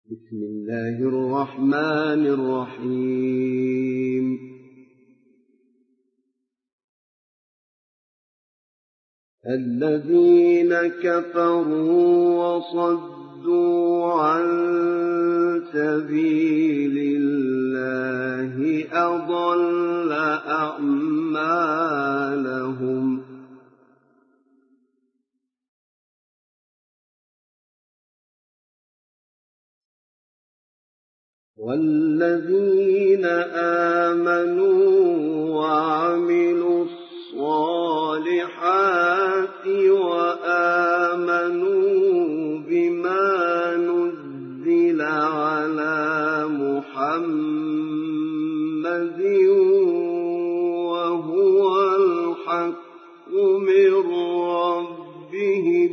بسم الله الرحمن الرحيم الذين كفروا وصدوا عن سبيل الله أضل أعمالهم والذين آمنوا وعملوا الصالحات وآمنوا بما نزل على محمد وهو الحق من ربهم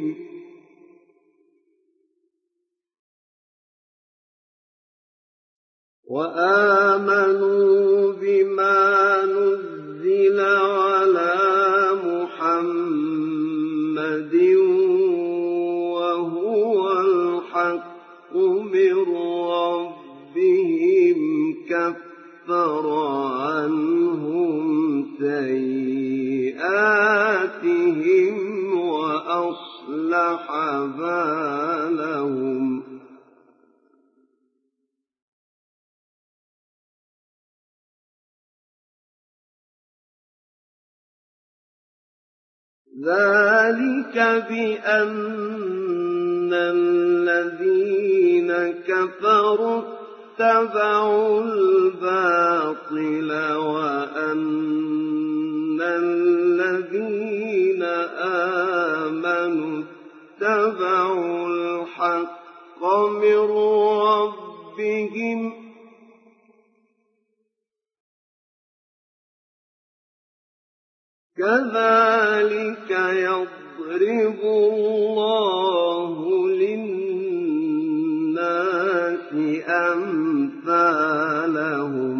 وآمنوا بما نزل على محمد وهو الحق من ربهم كفر عنهم سيئاتهم وأصلح بالهم ذلك بأن الذين كفروا اتبعوا الباطل وأن الذين آمنوا اتبعوا الحق من ربهم كذلك يضرب الله للناس أمثالهم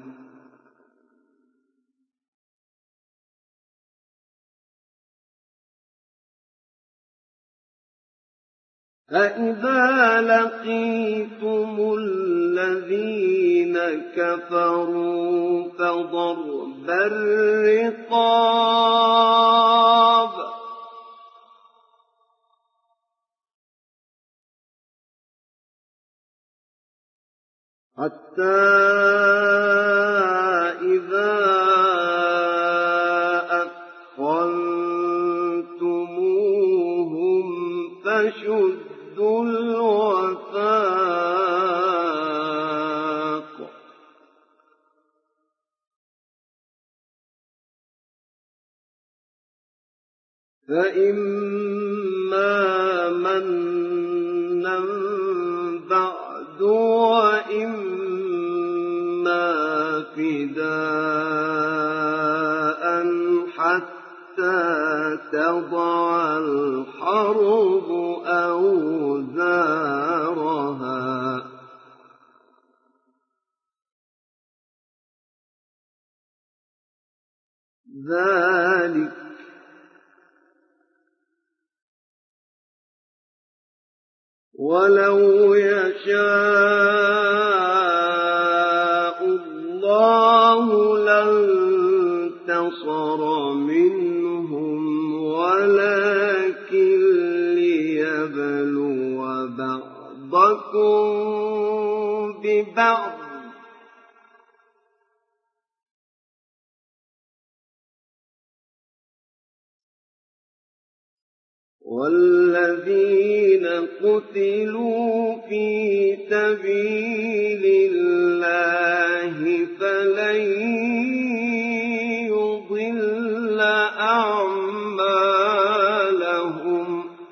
فإذا لقيتم الذين كفروا فضرب الرقاب حتى إذا أثخنتموهم فشدوا الوثاق فإما منا بعد وإما فداء حتى تضع الحرب أوزارها ذلك ولو يشاء الله لانتصر منهم ولكن ليبلو بعضكم ببعض والذين قتلوا في سبيل الله فلن يضل أعمالهم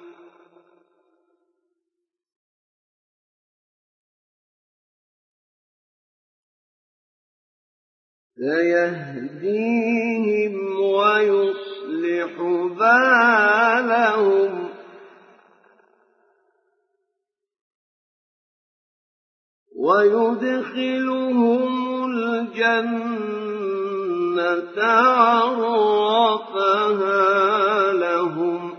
سيهديهم ويصلح بالهم ويدخلهم الجنة عرفها لهم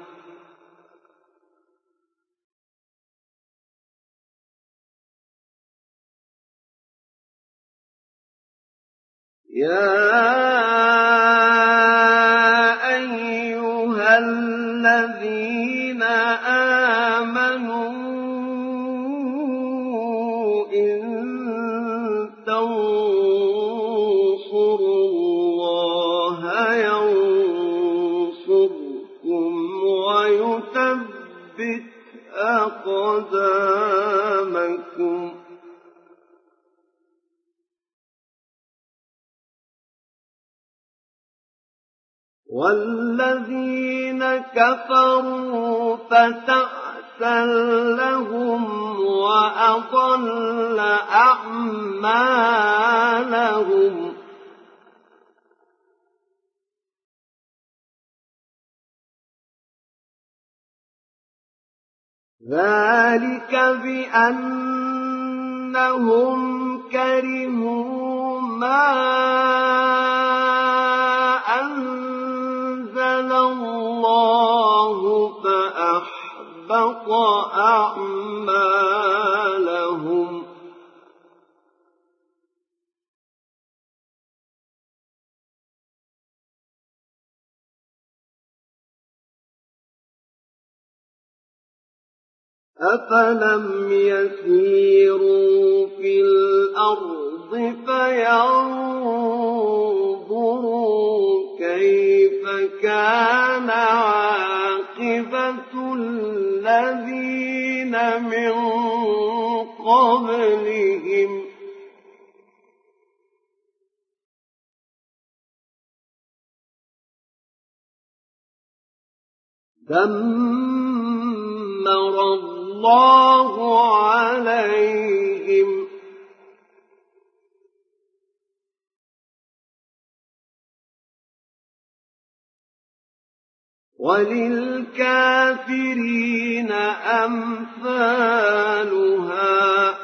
يَا أَيُّهَا الَّذِينَ آمَنُوا إِن تَنصُرُوا اللَّهَ يَنصُرْكُمْ وَيُثَبِّتْ أَقْدَامَكُمْ وَالَّذِينَ كَفَرُوا فَتَعْسًا لَّهُمْ وَأَضَلَّ أَعْمَالَهُمْ ذَلِكَ بِأَنَّهُمْ كَرِهُوا مَا أَنزَلَ اللَّهُ فَأَحْبَطَ أَعْمَالَهُمْ أَفَلَمْ يَسِيرُوا فِي الْأَرْضِ فَيَنظُرُوا كَيْفَ كَانَ عَاقِبَةُ الَّذِينَ مِن قَبْلِهِمْ دَمَّرَ اللَّهُ عَلَيْهِمْ وَلِلْكَافِرِينَ أَمْثَالُهَا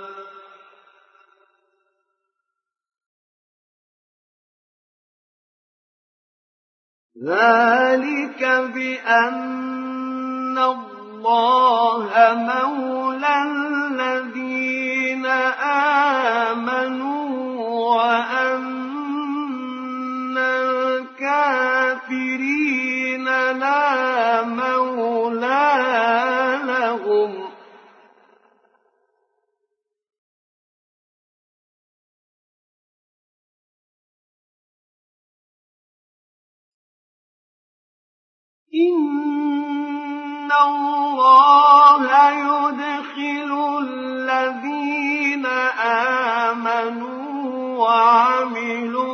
ذَلِكَ بِأَنَّ اللَّهَ مَوْلَى الَّذِينَ آمَنُوا وَأَنَّ الْكَافِرِينَ لَا مَوْلَىٰ لَهُمْ إِنَّ اللَّهَ يُدْخِلُ الَّذِينَ آمَنُوا وَعَمِلُوا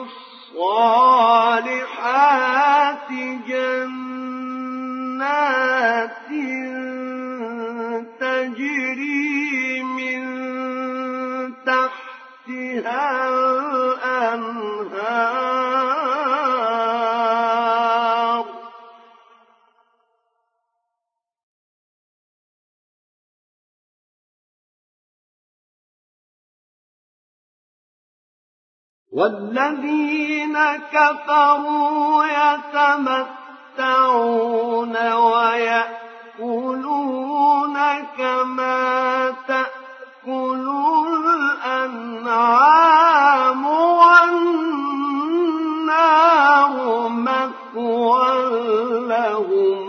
الصَّالِحَاتِ جَنَّاتٍ تَجْرِي مِن تَحْتِهَا الْأَنْهَارُ وَالَّذِينَ كَفَرُوا يَتَمَتَّعُونَ وَيَأْكُلُونَ كَمَا تَأْكُلُ الْأَنْعَامُ وَالنَّارُ مَثْوًى لَّهُمْ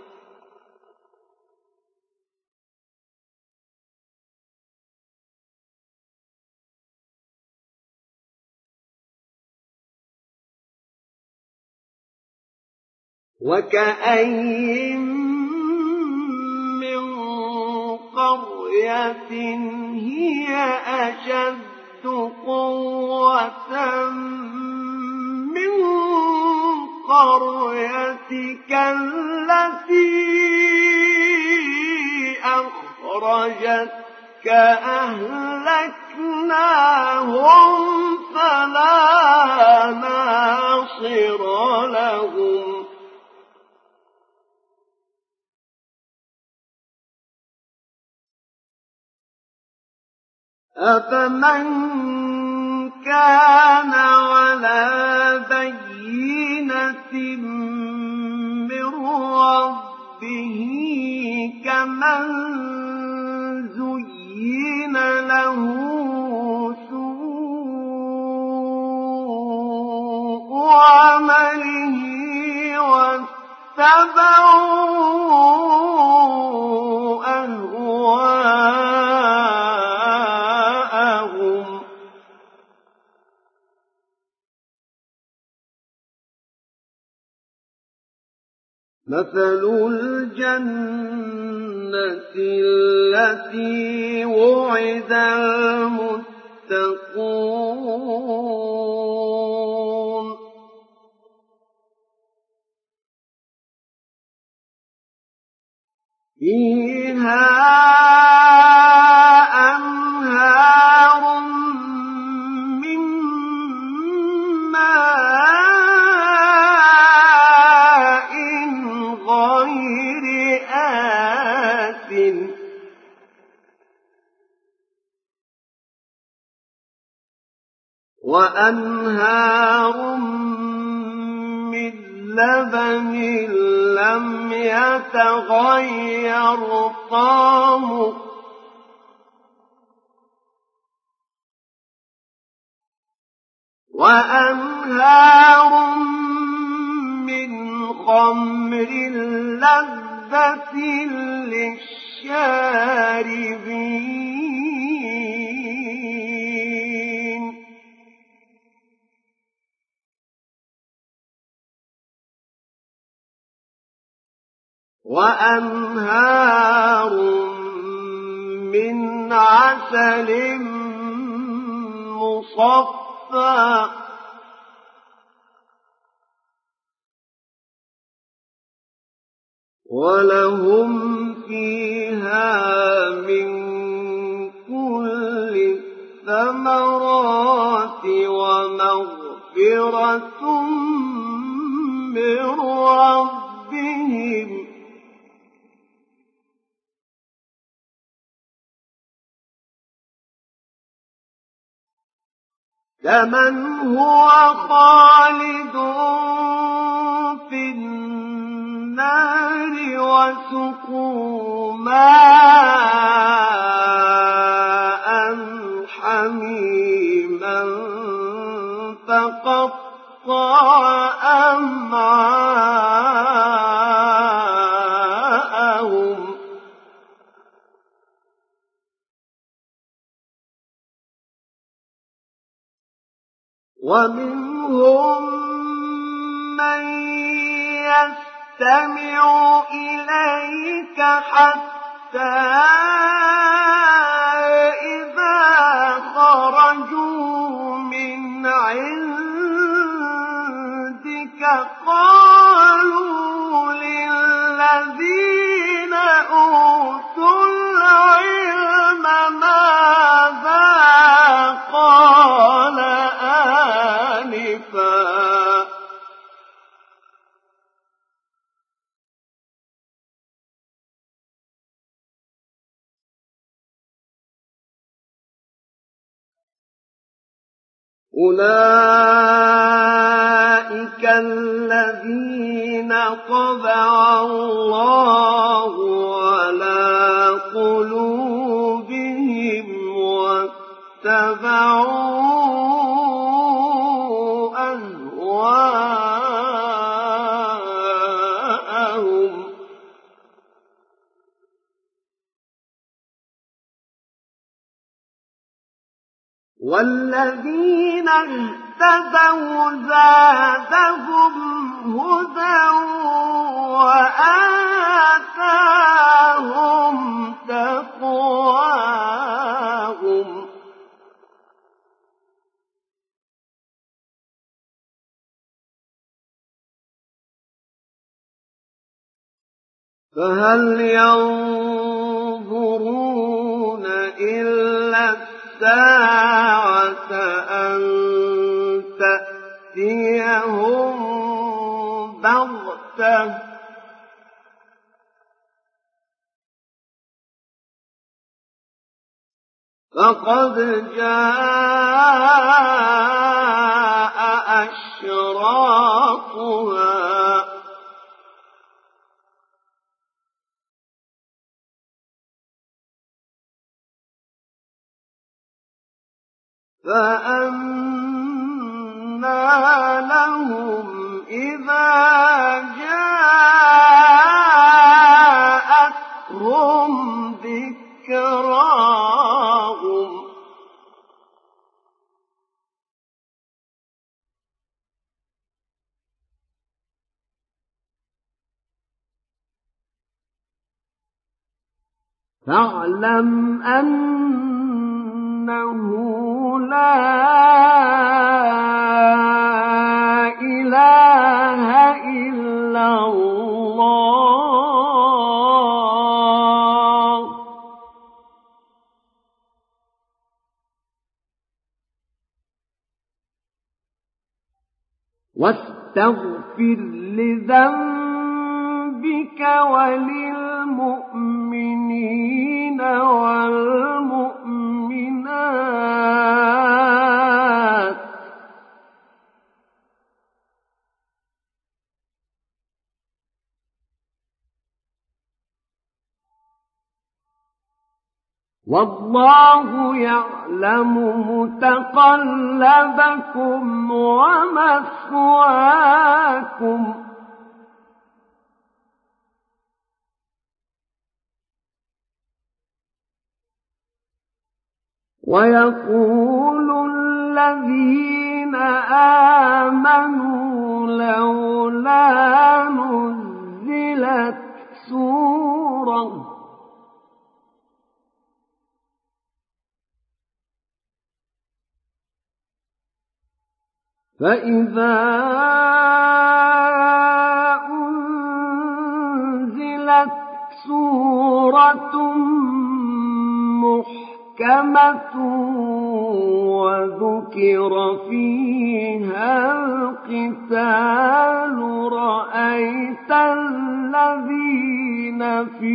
وَكَأَيِّن مِّن قَرْيَةٍ هِيَ أَشَدُّ قُوَّةً مِّن قَرْيَتِكَ الَّتِي أَخْرَجَتْكَ أَهْلَكْنَاهُمْ فَلَا نَاصِرَ لَهُمْ أَفَمَن كَانَ عَلَىٰ بَيِّنَةٍ مِّن رَّبِّهِ كَمَن زُيِّنَ لَهُ سُوءُ مثل الجنة التي وعد المتقون فيها أنهار من ماء غير آسن وأنهار من لبن لم يتغير طعمه وأنهار من خمر لذة للشاربين وأنهار من عسل مصفى ولهم فيها من كل الثمرات ومغفرة من ربهم كمن هو خالد في النار وسقوا ماء حميما فقطع أمعاءهم ومنهم من يستمع إليك حتى إذا خرجوا من عندك قالوا للذين أوتوا العلم ماذا قال آنفا أولئك الذين طبع الله على قلوبهم واتبعوا أهواءهم والذين اهتدوا زادهم هدى وآتاهم تقواهم فهل ينظرون إلا الساعة أن تأتيهم بغتة فقد جاء أشراطها فأنى لهم إذا جاءتهم ذكراهم فاعلم أنه لا إله إلا الله واستغفر لذنبك وللمؤمنين والمؤمنات والله يعلم متقلبكم ومثواكم ويقول الذين آمنوا لولا نزلت سورة فإذا أنزلت سورة محكمة وذكر فيها القتال رأيت الذين في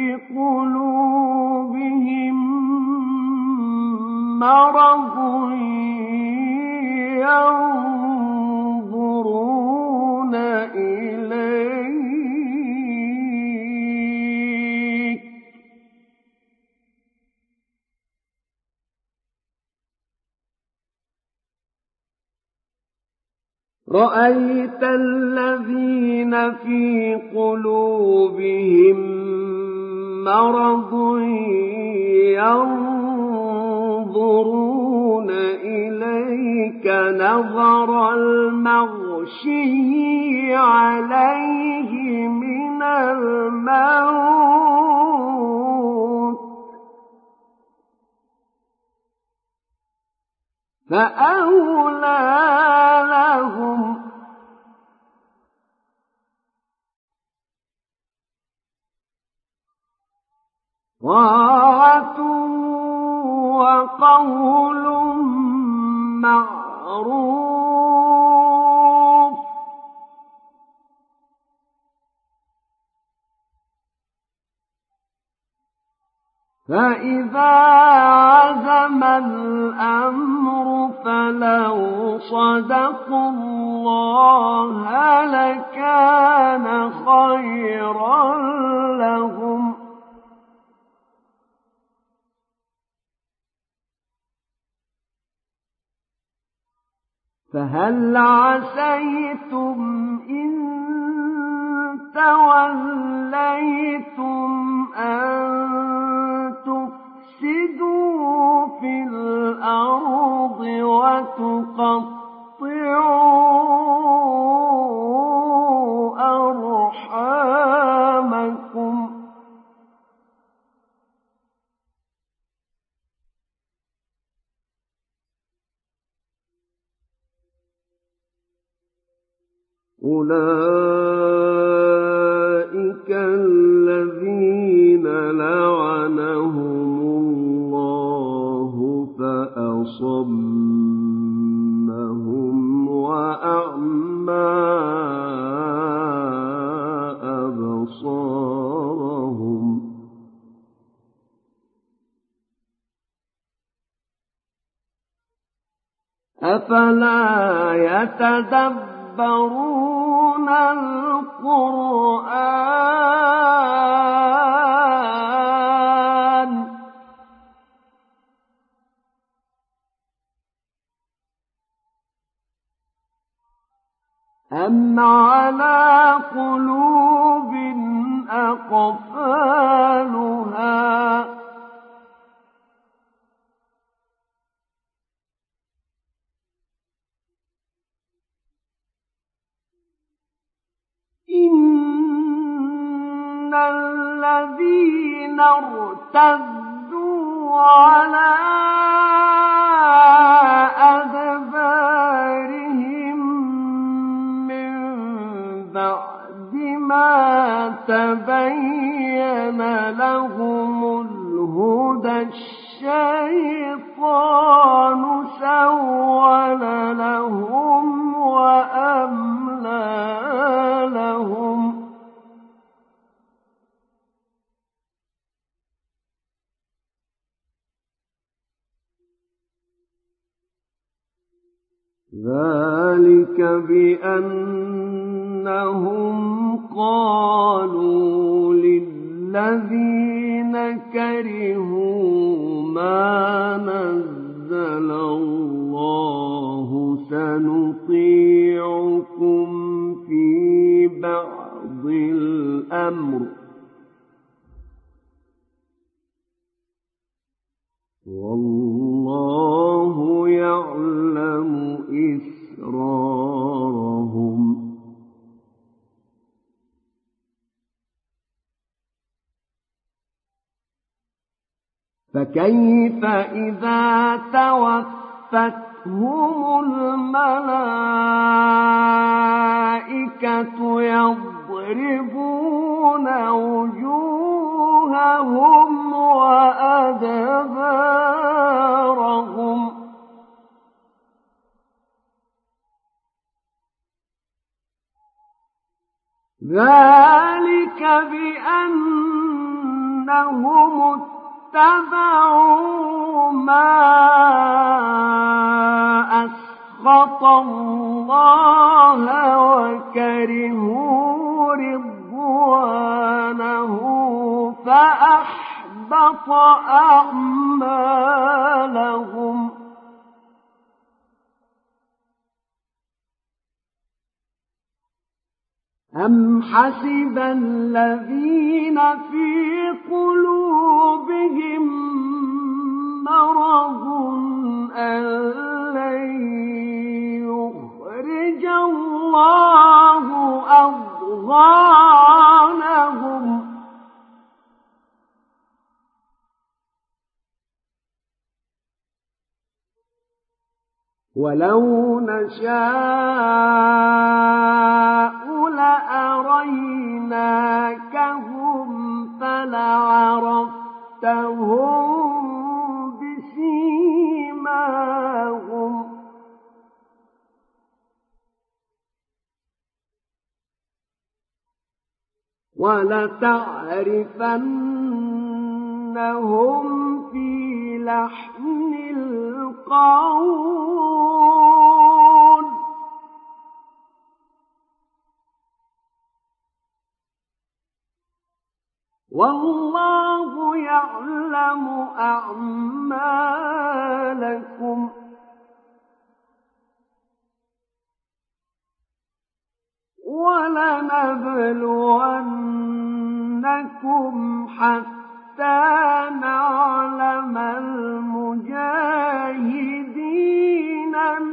قلوبهم مرض ينظرون إليك رأيت الذين في قلوبهم مرض ينظرون إليك نظر المغشي عليه من الموت فأولى لهم طاعة وقول معروف فإذا عزم الأمر فلو صدقوا الله لكان خيرا لهم فهل عسيتم إن توليتم أن تفسدوا في الأرض وتقطعوا أرحامكم أولئك الذين لعنهم الله فأصمهم وأعمى أبصارهم أفلا يتدبرون القرآن أم على قلوب أقفالها إن الذين الذين ارتدوا على أدبارهم من بعد ما تبين لهم الهدى الشيطان سول لهم وأملى لهم ذلك بأنهم قالوا للذين كرهوا ما نزل الله سنطيعكم في بعض الأمر والله يعلم إسرارهم فكيف إذا توفتهم الملائكة يضربون وجوههم وأدبارهم ذلك بأنهم اتبعوا ما أسخط الله وكرهوا رضوانه فأحبط أعمالهم أم حسب الذين في قلوبهم مرض أن لن يخرج الله أضغانهم ولو نشاء لأريناكهم فلعرفتهم بسيماهم ولتعرفنهم في لحن القول والله يعلم أعمالكم ولنبلونكم حتى نعلم المجاهدين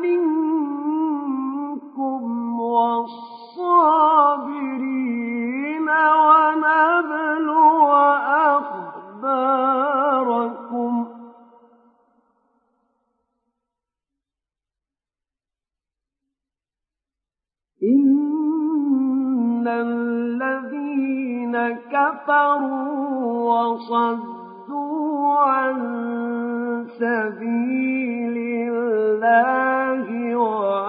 منكم والصابرين ونبلو أخباركم إن الذين كفروا وصدوا عن سبيل الله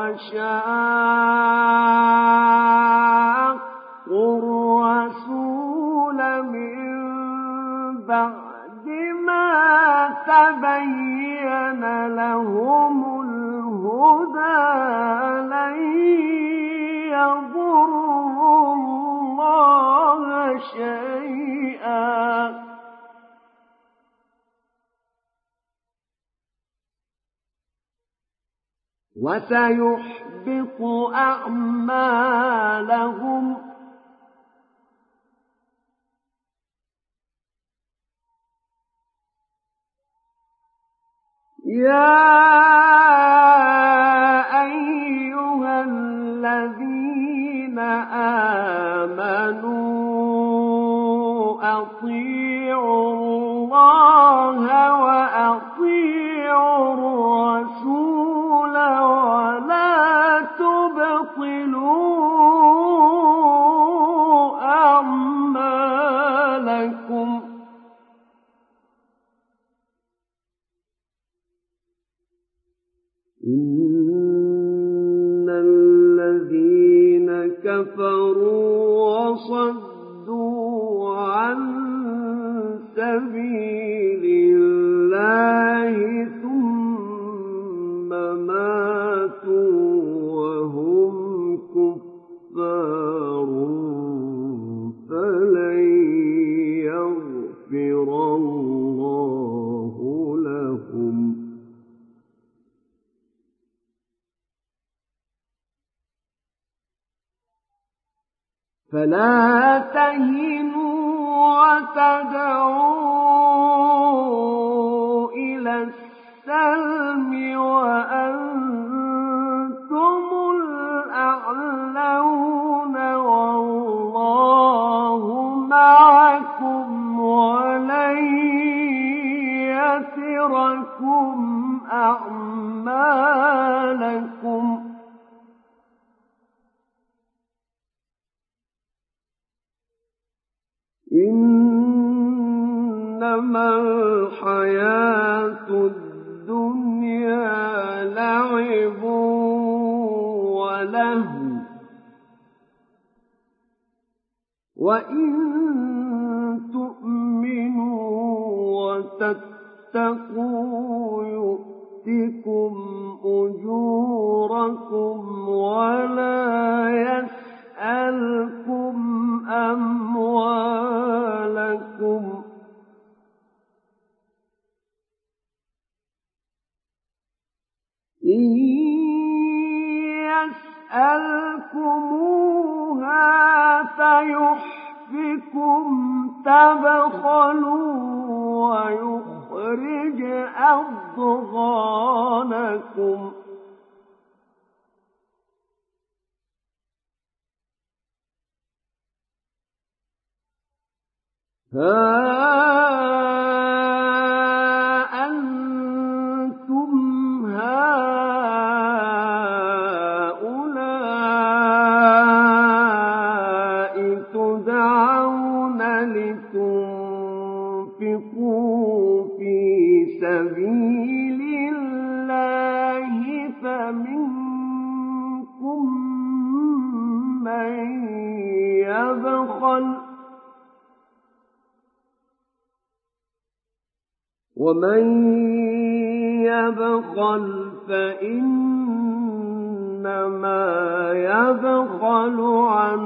وشاقوا الرسول من بعد ما تبين لهم الهدى لن يضروا الله شيئا وسيحبط أعمالهم يا أيها الذين آمنوا أطيعوا إن الذين كفروا وصدوا عن سبيل الله ثم ماتوا وهم كفار فلن يغفر الله لهم فلا تهنوا وتدعوا إلى السلم وأنتم الأعلون والله معكم ولن يتركم أعمالكم إنما الحياة الدنيا لعب ولهو وإن تؤمنوا وتتقوا يؤتكم أجوركم ولا يسألكم أموالكم إن يسألكموها فيحفكم تبخلوا ويخرج أضغانكم ها أنتم هؤلاء تدعون لتنفقوا في سبيل الله فمنكم من يبخل ومن يبخل فإنما يبخل عن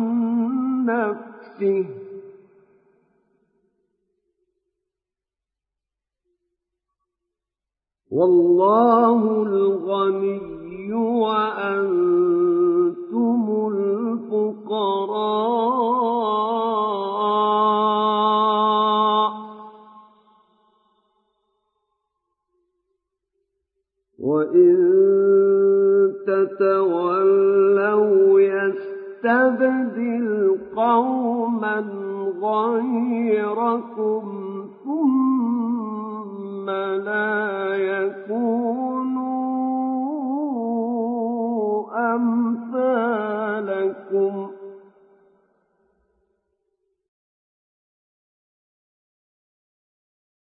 نفسه والله الغني وأنتم الفقراء وإن تتولوا يستبدل قوما غيركم ثم لا يكونوا